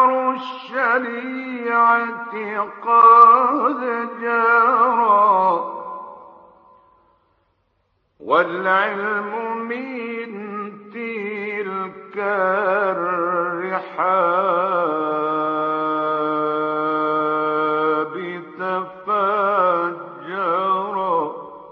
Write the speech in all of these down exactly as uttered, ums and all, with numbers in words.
مدار الشريعة قد جرى، والعلم من تلك الرحاب تفجرا.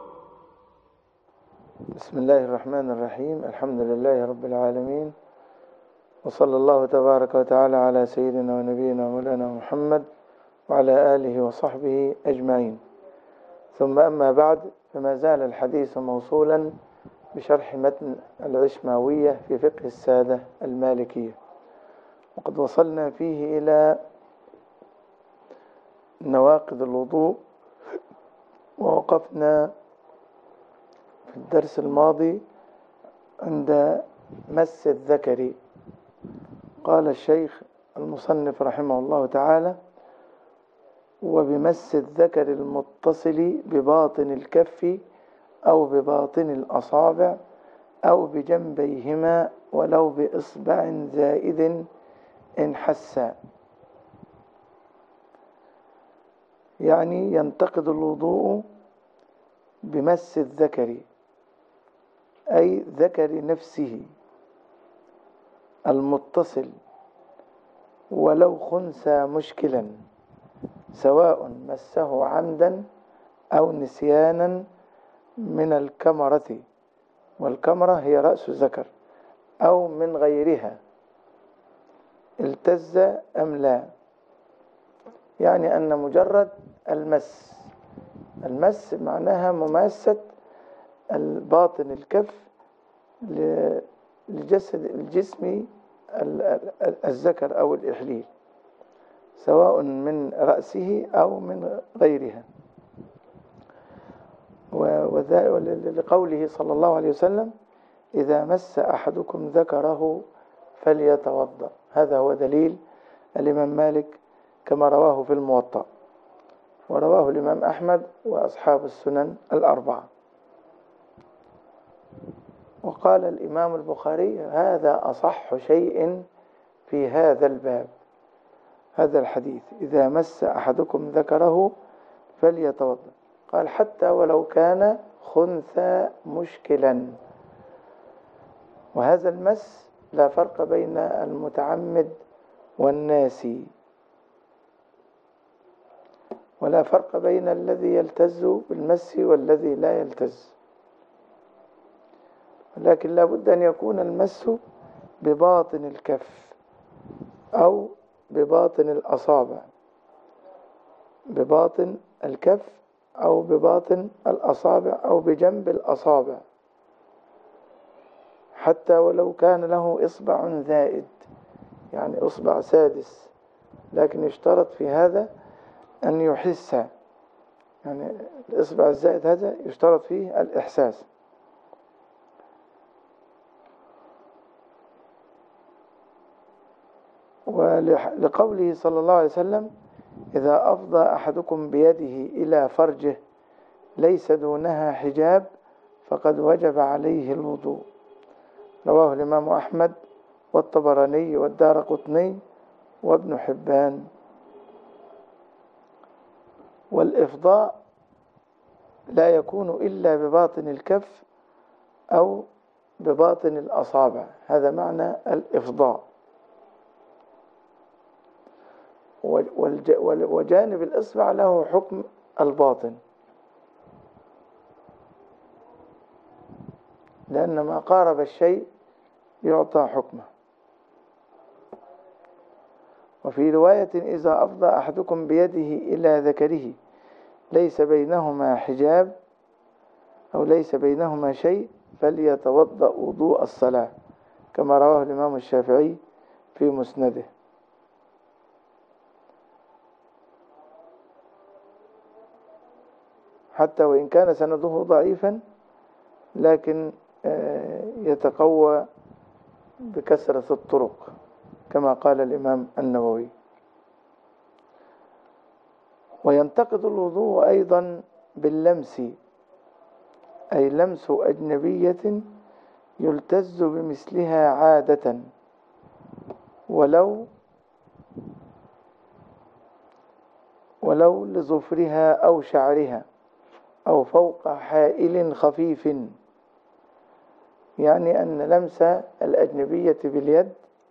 بسم الله الرحمن الرحيم. الحمد لله رب العالمين، وصلى الله تبارك وتعالى على سيدنا ونبينا مولانا محمد وعلى آله وصحبه أجمعين. ثم أما بعد، فما زال الحديث موصولا بشرح متن العشماوية في فقه السادة المالكية، وقد وصلنا فيه إلى نواقض الوضوء، ووقفنا في الدرس الماضي عند مس الذكر. قال الشيخ المصنف رحمه الله تعالى: وبمس الذكر المتصل بباطن الكف أو بباطن الأصابع أو بجنبيهما ولو بإصبع زائد إن حسا. يعني ينتقض الوضوء بمس الذكر، أي ذكر نفسه المتصل، ولو خنثى مشكلا، سواء مسه عمدا أو نسيانا من الكمرة، والكمرة هي رأس الذكر، أو من غيرها، التز أم لا. يعني أن مجرد المس المس معناها مماسة الباطن الكف لجسد الجسم الذكر أو الإحليل، سواء من رأسه أو من غيرها. ولقوله صلى الله عليه وسلم: إذا مس أحدكم ذكره فليتوضأ. هذا هو دليل الإمام مالك كما رواه في الموطأ، ورواه الإمام أحمد وأصحاب السنن الأربعة. وقال الإمام البخاري: هذا أصح شيء في هذا الباب، هذا الحديث: إذا مس أحدكم ذكره فليتوضأ. قال: حتى ولو كان خنثى مشكلا. وهذا المس لا فرق بين المتعمد والناسي، ولا فرق بين الذي يلتز بالمس والذي لا يلتز، لكن لا بد أن يكون المس بباطن الكف أو بباطن الأصابع، بباطن الكف أو بباطن الأصابع أو بجنب الأصابع، حتى ولو كان له إصبع زائد، يعني إصبع سادس، لكن يشترط في هذا أن يحس، يعني الإصبع الزائد هذا يشترط فيه الإحساس. ولقوله صلى الله عليه وسلم: إذا أفضى أحدكم بيده إلى فرجه ليس دونها حجاب فقد وجب عليه الوضوء. رواه الإمام أحمد والطبراني والدارقطني وابن حبان. والإفضاء لا يكون إلا بباطن الكف أو بباطن الأصابع، هذا معنى الإفضاء. وجانب الإصبع له حكم الباطن، لأن ما قارب الشيء يعطى حكمه. وفي رواية: إذا أفضى أحدكم بيده إلى ذكره ليس بينهما حجاب أو ليس بينهما شيء فليتوضأ وضوء الصلاة، كما رواه الإمام الشافعي في مسنده. حتى وإن كان سنده ضعيفا، لكن يتقوى بكثرة الطرق، كما قال الإمام النووي. وينتقض الوضوء أيضا باللمس، أي لمس أجنبية يلتز بمثلها عادة ولو ولو لظفرها أو شعرها أو فوق حائل خفيف، يعني أن لمس الأجنبية باليد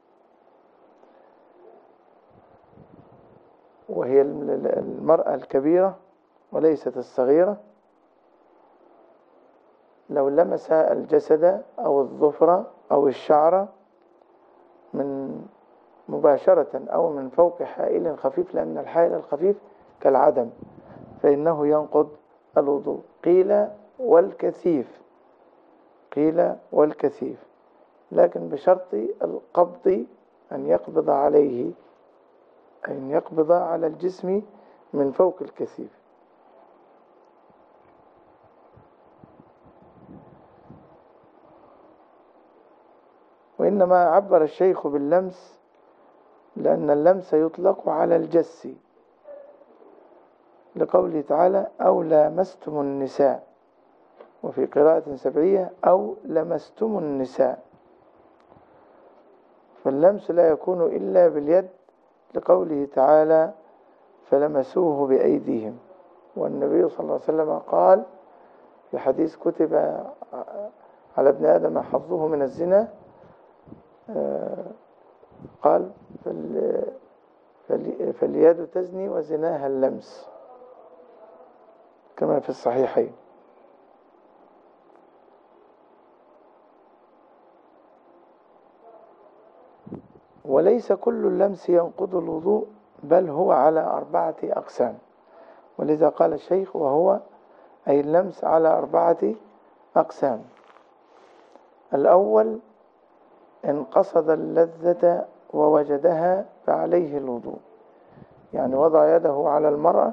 وهي المرأة الكبيرة وليست الصغيرة، لو لمس الجسد أو الظفر أو الشعر من مباشرة أو من فوق حائل خفيف، لأن الحائل الخفيف كالعدم، فإنه ينقض الوضوء. قيل والكثيف، قيل والكثيف، لكن بشرط القبض، أن يقبض عليه، أن يقبض على الجسم من فوق الكثيف. وإنما عبر الشيخ باللمس لأن اللمس يطلق على الجس، لقوله تعالى أو لامستم النساء، وفي قراءة سبعية أو لمستم النساء، فاللمس لا يكون إلا باليد، لقوله تعالى فلمسوه بأيديهم. والنبي صلى الله عليه وسلم قال في حديث كتب على ابن آدم حظه من الزنا، قال فاليد تزني وزناها اللمس، كما في الصحيحين. وليس كل اللمس ينقض الوضوء، بل هو على أربعة أقسام، ولذا قال الشيخ وهو أي اللمس على أربعة أقسام. الأول إن قصد اللذة ووجدها فعليه الوضوء، يعني وضع يده على المرأة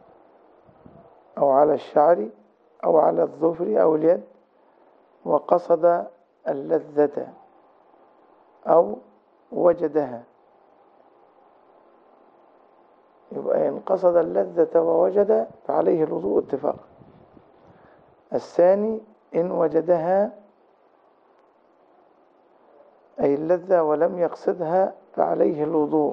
أو على الشعر أو على الظفر أو اليد وقصد اللذة أو وجدها، يبقى إن قصد اللذة ووجد فعليه الوضوء اتفاقا. الثاني إن وجدها أي اللذة ولم يقصدها فعليه الوضوء،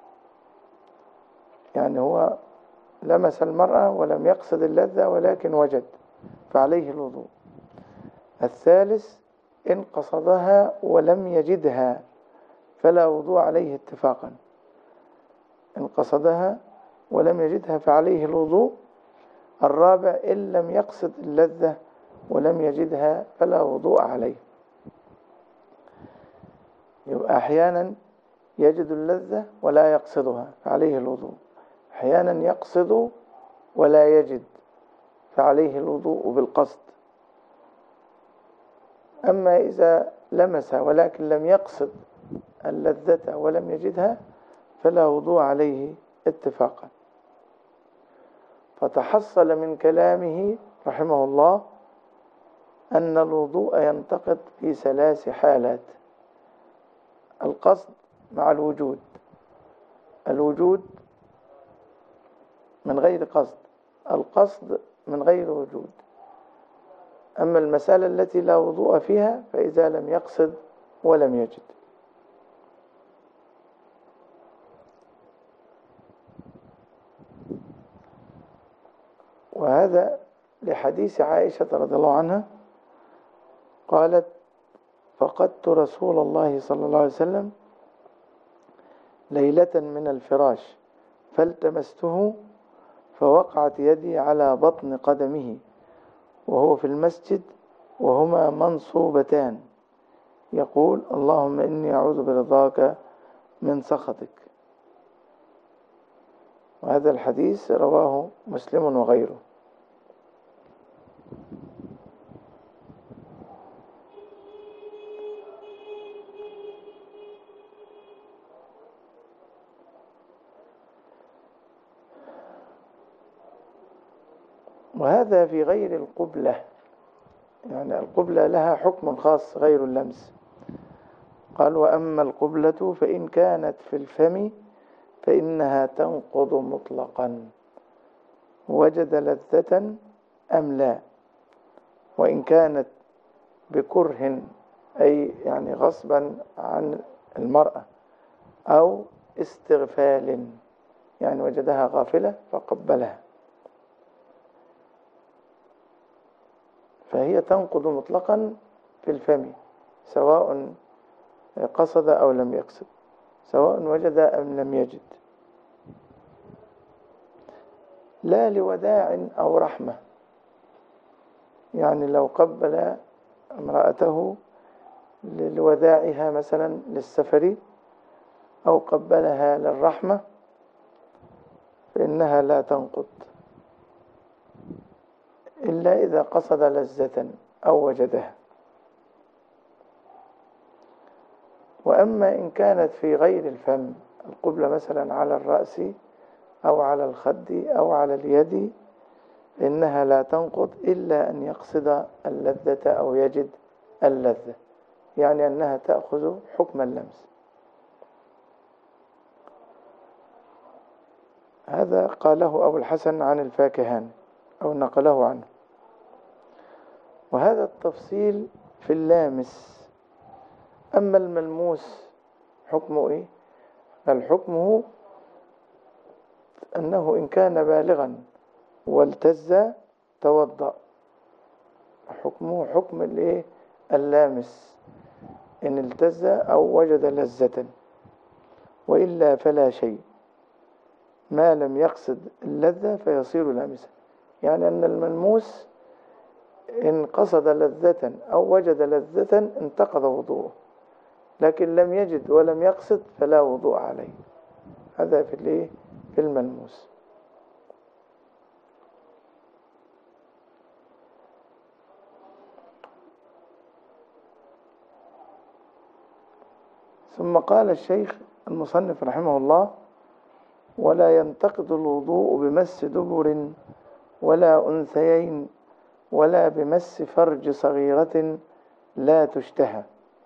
يعني هو لمس المرأة ولم يقصد اللذة ولكن وجد فعليه الوضوء. الثالث إن قصدها ولم يجدها فلا وضوء عليه اتفاقا، إن قصدها ولم يجدها فعليه الوضوء. الرابع إن لم يقصد اللذة ولم يجدها فلا وضوء عليه. يبقى أحيانا يجد اللذة ولا يقصدها فعليه الوضوء، أحيانا يقصد ولا يجد فعليه الوضوء بالقصد. أما إذا لمس ولكن لم يقصد اللذة ولم يجدها فلا وضوء عليه اتفاقا. فتحصل من كلامه رحمه الله أن الوضوء ينتقض في ثلاث حالات: القصد مع الوجود، الوجود من غير قصد، القصد من غير وجود. أما المسألة التي لا وضوء فيها فإذا لم يقصد ولم يجد. وهذا لحديث عائشة رضي الله عنها قالت فقدت رسول الله صلى الله عليه وسلم ليلة من الفراش فالتمسته فوقعت يدي على بطن قدمه وهو في المسجد وهما منصوبتان يقول اللهم إني أعوذ برضاك من سخطك. وهذا الحديث رواه مسلم وغيره. وهذا في غير القبلة، يعني القبلة لها حكم خاص غير اللمس. قال وأما القبلة فإن كانت في الفم فإنها تنقض مطلقا وجد لذة أم لا، وإن كانت بكره أي يعني غصبا عن المرأة أو استغفال، يعني وجدها غافلة فقبلها، فهي تنقض مطلقا في الفم، سواء قصد أو لم يقصد، سواء وجد أم لم يجد، لا لوداع أو رحمة. يعني لو قبل امرأته لوداعها مثلا للسفر، أو قبلها للرحمة، فإنها لا تنقض إلا إذا قصد لذة أو وجدها. وأما إن كانت في غير الفم، القبلة مثلا على الرأس أو على الخد أو على اليد، إنها لا تنقض إلا أن يقصد اللذة أو يجد اللذة، يعني أنها تأخذ حكم اللمس. هذا قاله أبو الحسن عن الفاكهاني أو نقله عنه. وهذا التفصيل في اللامس. أما الملموس حكمه إيه؟ الحكم أنه إن كان بالغا والتز توضأ، حكمه حكم الإيه؟ اللامس، إن التز أو وجد لذة، وإلا فلا شيء، ما لم يقصد اللذة فيصير لامسا. يعني أن الملموس إن قصد لذة أو وجد لذة انتقض وضوءه، لكن لم يجد ولم يقصد فلا وضوء عليه. هذا في الإيه؟ في الملموس. ثم قال الشيخ المصنف رحمه الله: ولا ينتقض الوضوء بمس دبر ولا أنثيين ولا بمس فرج صغيرة لا تشتهى،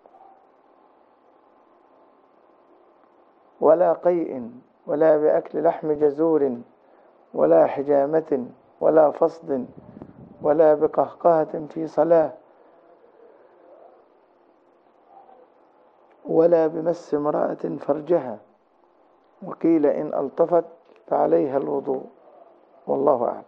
ولا قيء ولا بأكل لحم جزور ولا حجامة ولا فصد ولا بقهقهة في صلاة ولا بمس امرأة فرجها، وقيل إن ألطفت فعليها الوضوء، والله أعلم.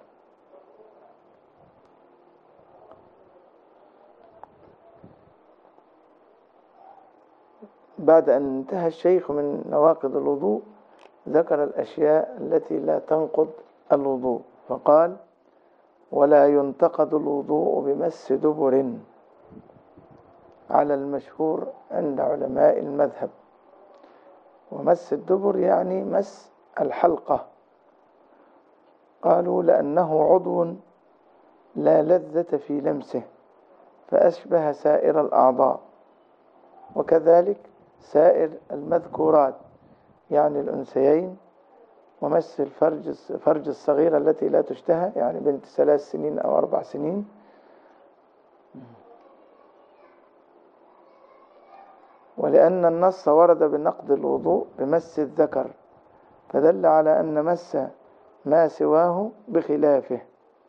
بعد أن انتهى الشيخ من نواقض الوضوء ذكر الأشياء التي لا تنقض الوضوء، فقال: ولا ينتقض الوضوء بمس دبر، على المشهور عند علماء المذهب. ومس الدبر يعني مس الحلقة، قالوا لأنه عضو لا لذة في لمسه فأشبه سائر الأعضاء، وكذلك سائر المذكورات، يعني الأنثيين، ومس الفرج فرج الصغيرة التي لا تشتهى، يعني بنت ثلاث سنين أو أربع سنين. ولأن النص ورد بنقض الوضوء بمس الذكر، فدل على أن مس ما سواه بخلافه.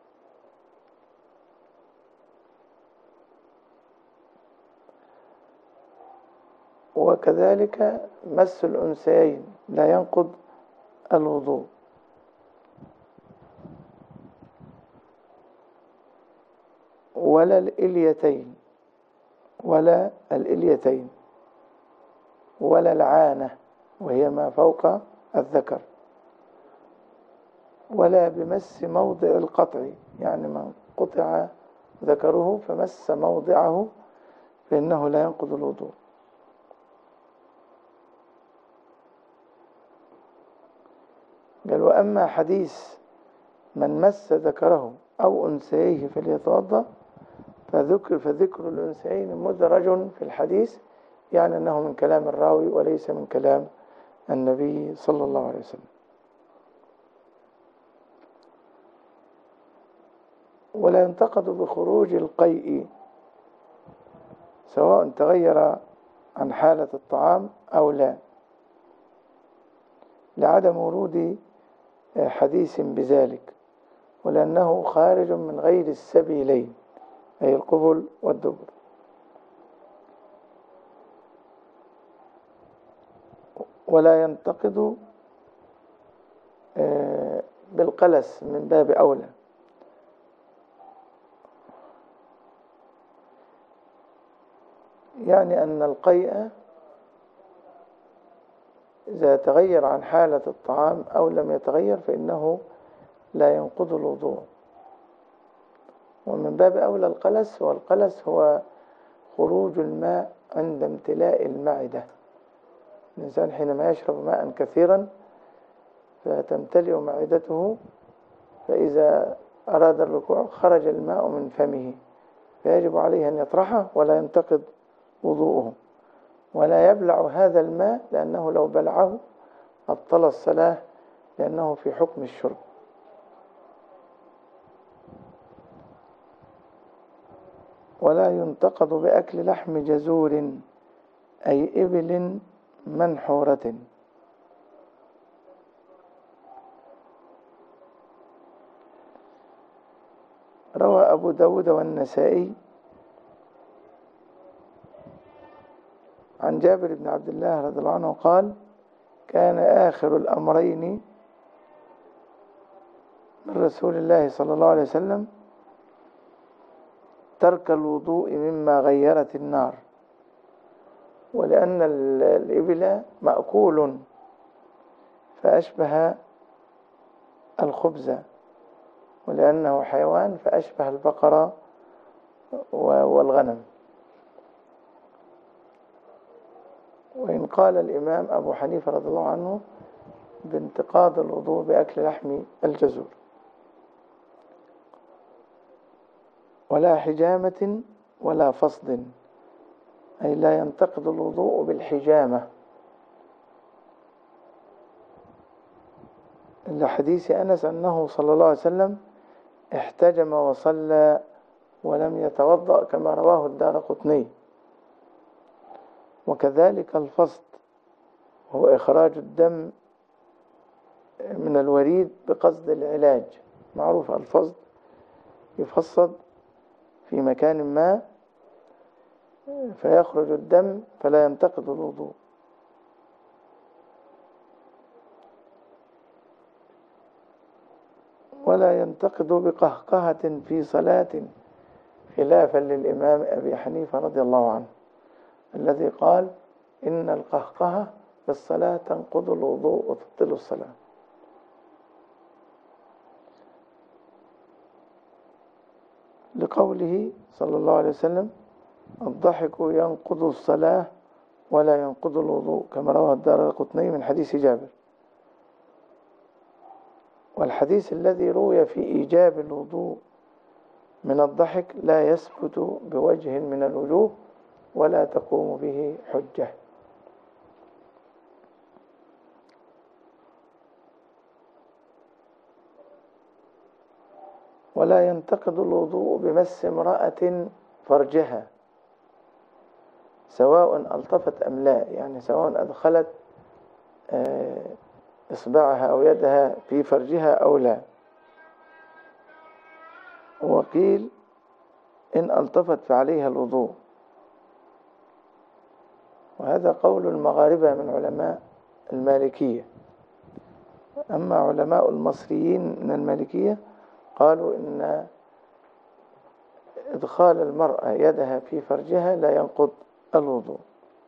وكذلك مس الأنثيين لا ينقض الوضوء. ولا الإليتين ولا الإليتين ولا العانة وهي ما فوق الذكر، ولا بمس موضع القطع، يعني من قطع ذكره فمس موضعه فإنه لا ينقض الوضوء. قال: وأما حديث من مس ذكره أو أنثيه فليتوضأ فذكر, فذكر الأنثيين مدرج في الحديث، يعني أنه من كلام الراوي وليس من كلام النبي صلى الله عليه وسلم. ولا ينتقد بخروج القيء سواء تغير عن حالة الطعام أو لا، لعدم ورود حديث بذلك، ولأنه خارج من غير السبيلين، أي القبل والدبر. ولا ينتقض بالقلس من باب أولى. يعني أن القيء إذا تغير عن حالة الطعام أو لم يتغير فإنه لا ينقض الوضوء. ومن باب أولى القلس، والقلس هو خروج الماء عند امتلاء المعدة. الإنسان حينما يشرب ماء كثيرا فتمتلئ معدته، فإذا أراد الركوع خرج الماء من فمه، فيجب عليه أن يطرحه ولا ينتقض وضوءه، ولا يبلع هذا الماء لأنه لو بلعه أبطل الصلاة، لأنه في حكم الشرب. ولا ينتقض بأكل لحم جزور أي إبل منحورة. روى أبو داود والنسائي عن جابر بن عبد الله رضي الله عنه قال: كان آخر الأمرين من رسول الله صلى الله عليه وسلم ترك الوضوء مما غيرت النار، ولأن الإبل مأكول فأشبه الخبز، ولأنه حيوان فأشبه البقرة والغنم. وإن قال الإمام أبو حنيفة رضي الله عنه بانتقاض الوضوء بأكل لحم الجزور. ولا حجامة ولا فصد، أي لا ينتقض الوضوء بالحجامة، لحديث أنس أنه صلى الله عليه وسلم احتجم وصلى ولم يتوضأ كما رواه الدارقطني. وكذلك الفصد هو إخراج الدم من الوريد بقصد العلاج، معروف الفصد يفصد في مكان ما فيخرج الدم فلا ينتقض الوضوء. ولا ينتقض بقهقهة في صلاة، خلافا للإمام أبي حنيفة رضي الله عنه الذي قال إن القهقهة في الصلاة تنقض الوضوء وتبطل الصلاة. لقوله صلى الله عليه وسلم: الضحك ينقض الصلاة ولا ينقض الوضوء، كما رواه الدارقطني من حديث جابر. والحديث الذي روي في إيجاب الوضوء من الضحك لا يثبت بوجه من الوجوه ولا تقوم به حجة. ولا ينتقض الوضوء بمس امرأة فرجها، سواء ألطفت أم لا، يعني سواء أدخلت إصبعها أو يدها في فرجها أو لا. وقيل إن ألطفت فعليها الوضوء، وهذا قول المغاربة من علماء المالكية. أما علماء المصريين من المالكية قالوا إن إدخال المرأة يدها في فرجها لا ينقض الوضوء.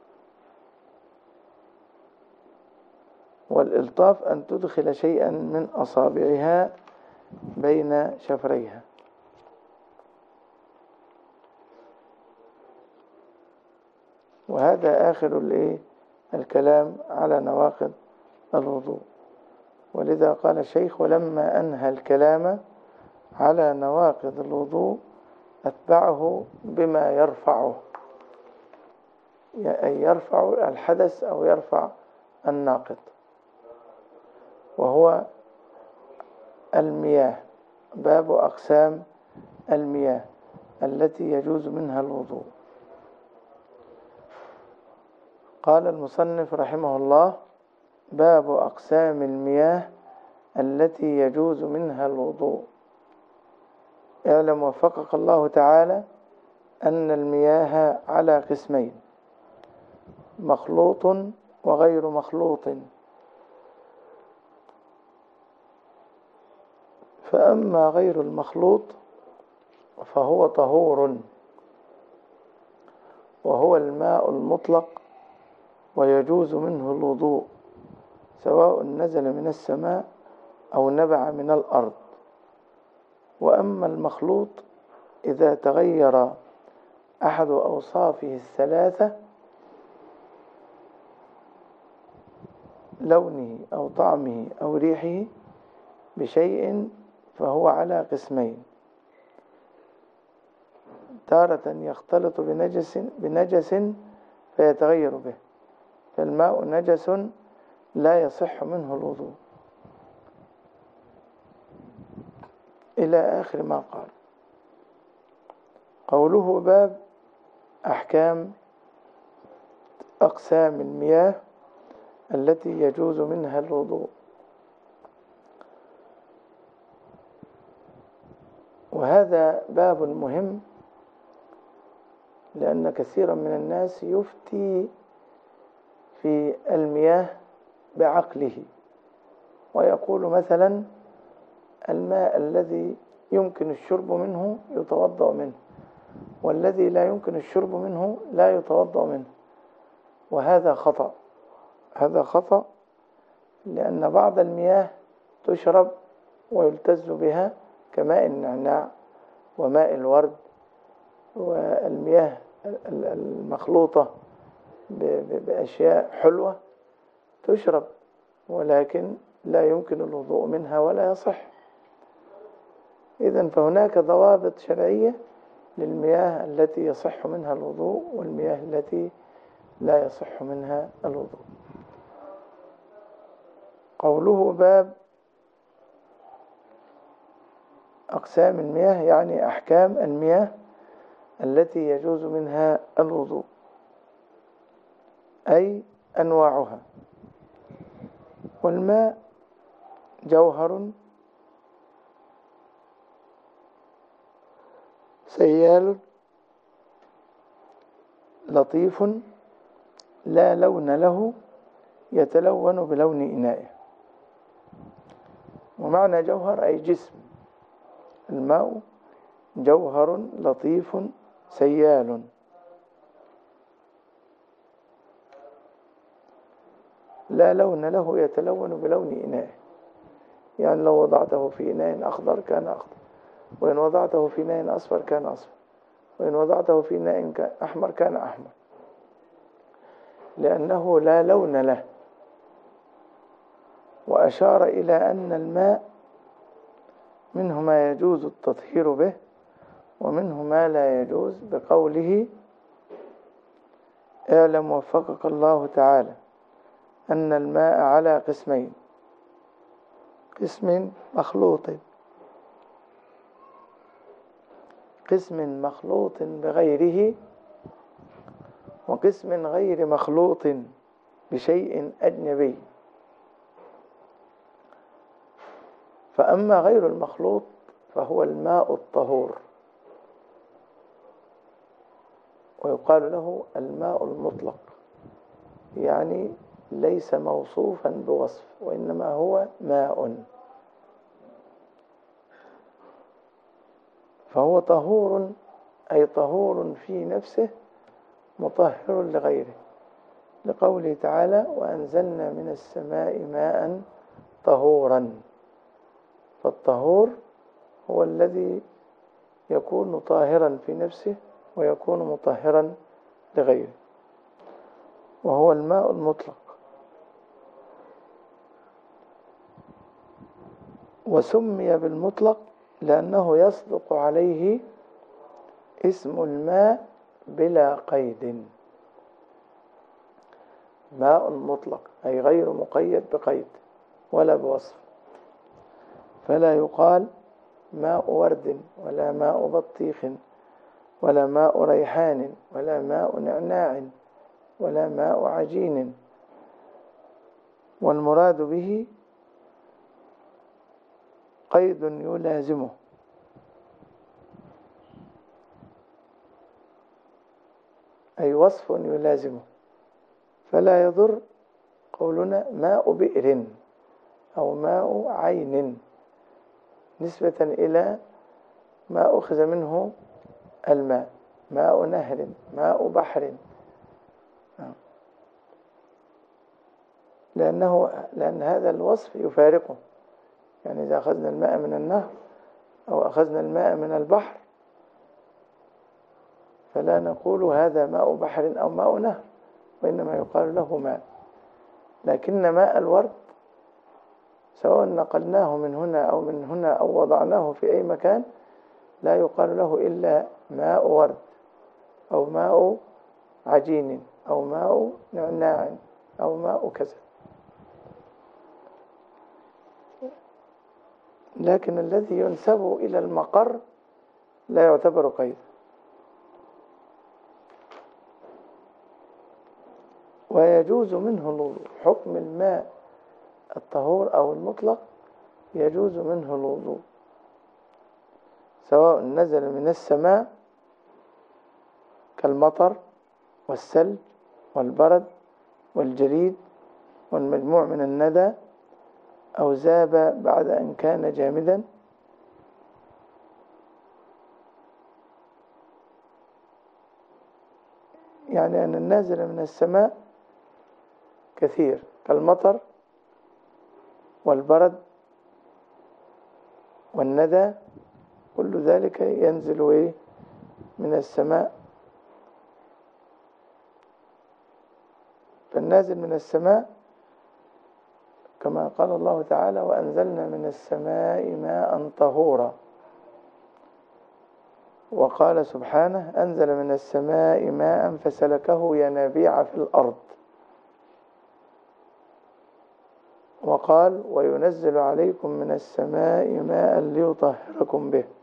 والإلطاف أن تدخل شيئا من أصابعها بين شفريها. وهذا آخر الكلام على نواقض الوضوء. ولذا قال الشيخ: ولما أنهى الكلام على نواقض الوضوء أتبعه بما يرفعه، أي يرفع الحدث أو يرفع الناقض، وهو المياه، باب أقسام المياه التي يجوز منها الوضوء. قال المصنف رحمه الله: باب أقسام المياه التي يجوز منها الوضوء. اعلم وفقك الله تعالى أن المياه على قسمين: مخلوط وغير مخلوط. فأما غير المخلوط فهو طهور، وهو الماء المطلق، ويجوز منه الوضوء سواء نزل من السماء أو نبع من الأرض. وأما المخلوط إذا تغير أحد أوصافه الثلاثة، لونه أو طعمه أو ريحه، بشيء، فهو على قسمين: تارة يختلط بنجس بنجس فيتغير به، فالماء نجس لا يصح منه الوضوء، إلى آخر ما قال. قوله باب أحكام أقسام المياه التي يجوز منها الوضوء. وهذا باب مهم، لأن كثيرا من الناس يفتي في المياه بعقله، ويقول مثلا: الماء الذي يمكن الشرب منه يتوضأ منه، والذي لا يمكن الشرب منه لا يتوضأ منه. وهذا خطأ، هذا خطأ، لأن بعض المياه تشرب ويلتز بها كماء النعناع وماء الورد، والمياه المخلوطة بأشياء حلوة تشرب، ولكن لا يمكن الوضوء منها ولا يصح. إذن فهناك ضوابط شرعية للمياه التي يصح منها الوضوء والمياه التي لا يصح منها الوضوء. قوله باب أقسام المياه يعني أحكام المياه التي يجوز منها الوضوء، أي أنواعها. والماء جوهر سيال لطيف لا لون له، يتلون بلون إنائه. ومعنى جوهر أي جسم. الماء جوهر لطيف سيال، لا لون له، يتلون بلون إنائه. يعني لو وضعته في إناء أخضر كان أخضر، وإن وضعته في إناء أصفر كان أصفر، وإن وضعته في إناء أحمر كان أحمر، لأنه لا لون له. وأشار إلى أن الماء منه ما يجوز التطهير به ومنه ما لا يجوز، بقوله: اعلم وفقك الله تعالى أن الماء على قسمين: قسم مخلوط قسم مخلوط بغيره، وقسم غير مخلوط بشيء أجنبي. فأما غير المخلوط فهو الماء الطهور، ويقال له الماء المطلق، يعني ليس موصوفا بوصف، وإنما هو ماء. فهو طهور، أي طهور في نفسه مطهر لغيره، لقوله تعالى: وأنزلنا من السماء ماء طهورا. فالطهور هو الذي يكون طاهرا في نفسه ويكون مطهرا لغيره، وهو الماء المطلق. وسمي بالمطلق لأنه يصدق عليه اسم الماء بلا قيد. ماء مطلق أي غير مقيد بقيد ولا بوصف، فلا يقال ماء ورد ولا ماء بطيخ ولا ماء ريحان ولا ماء نعناع ولا ماء عجين. والمراد به قيد يلازمه، أي وصف يلازمه، فلا يضر قولنا ماء بئر أو ماء عين نسبة إلى ما أخذ منه الماء، ماء نهر، ماء بحر، لأنه لأن هذا الوصف يفارقه. يعني إذا أخذنا الماء من النهر أو أخذنا الماء من البحر فلا نقول هذا ماء بحر أو ماء نهر، وإنما يقال له ماء. لكن ماء الورد سواء نقلناه من هنا أو من هنا أو وضعناه في أي مكان لا يقال له إلا ماء ورد أو ماء عجين أو ماء نعناع أو ماء كذا. لكن الذي ينسب إلى المقر لا يعتبر قيد. ويجوز منه الوضوء، حكم الماء الطهور أو المطلق يجوز منه الوضوء سواء نزل من السماء كالمطر والثلج والبرد والجليد والمجموع من الندى، أو ذاب بعد أن كان جامدا، يعني أن النازل من السماء كثير كالمطر والبرد والندى، كل ذلك ينزل إيه من السماء. فالنازل من السماء كما قال الله تعالى وأنزلنا من السماء ماء طهورا، وقال سبحانه أنزل من السماء ماء فسلكه ينابيع في الأرض، وقال وينزل عليكم من السماء ماء ليطهركم به.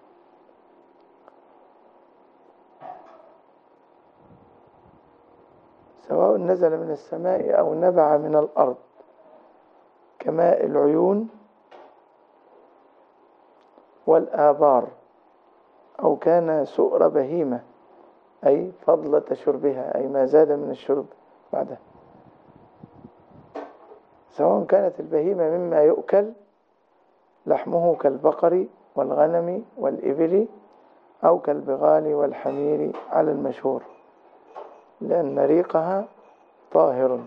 سواء نزل من السماء أو نبع من الأرض كماء العيون والآبار، أو كان سؤر بهيمة أي فضلة شربها أي ما زاد من الشرب بعدها، سواء كانت البهيمة مما يؤكل لحمه كالبقر والغنم والإبل أو كالبغال والحمير على المشهور، لأن ريقها طاهر.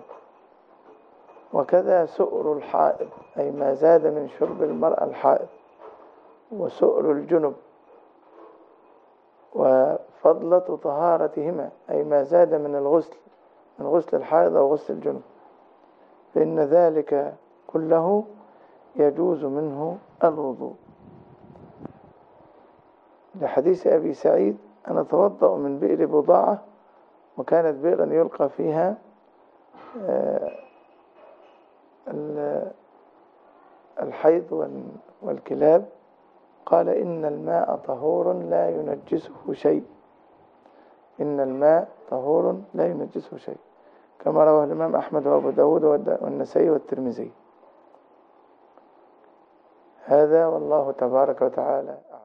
وكذا سؤر الحائض أي ما زاد من شرب المرأة الحائض، وسؤر الجنب وفضلة طهارتهما أي ما زاد من الغسل من غسل الحائض أو غسل الجنب، فإن ذلك كله يجوز منه الوضوء. لحديث أبي سعيد أنا أتوضأ من بئر بضاعة، وكانت بئرا يلقى فيها الحيض والكلاب، قال إن الماء طهور لا ينجسه شيء، إن الماء طهور لا ينجسه شيء، كما رواه الإمام أحمد وأبو داود والنسائي والترمذي. هذا والله تبارك وتعالى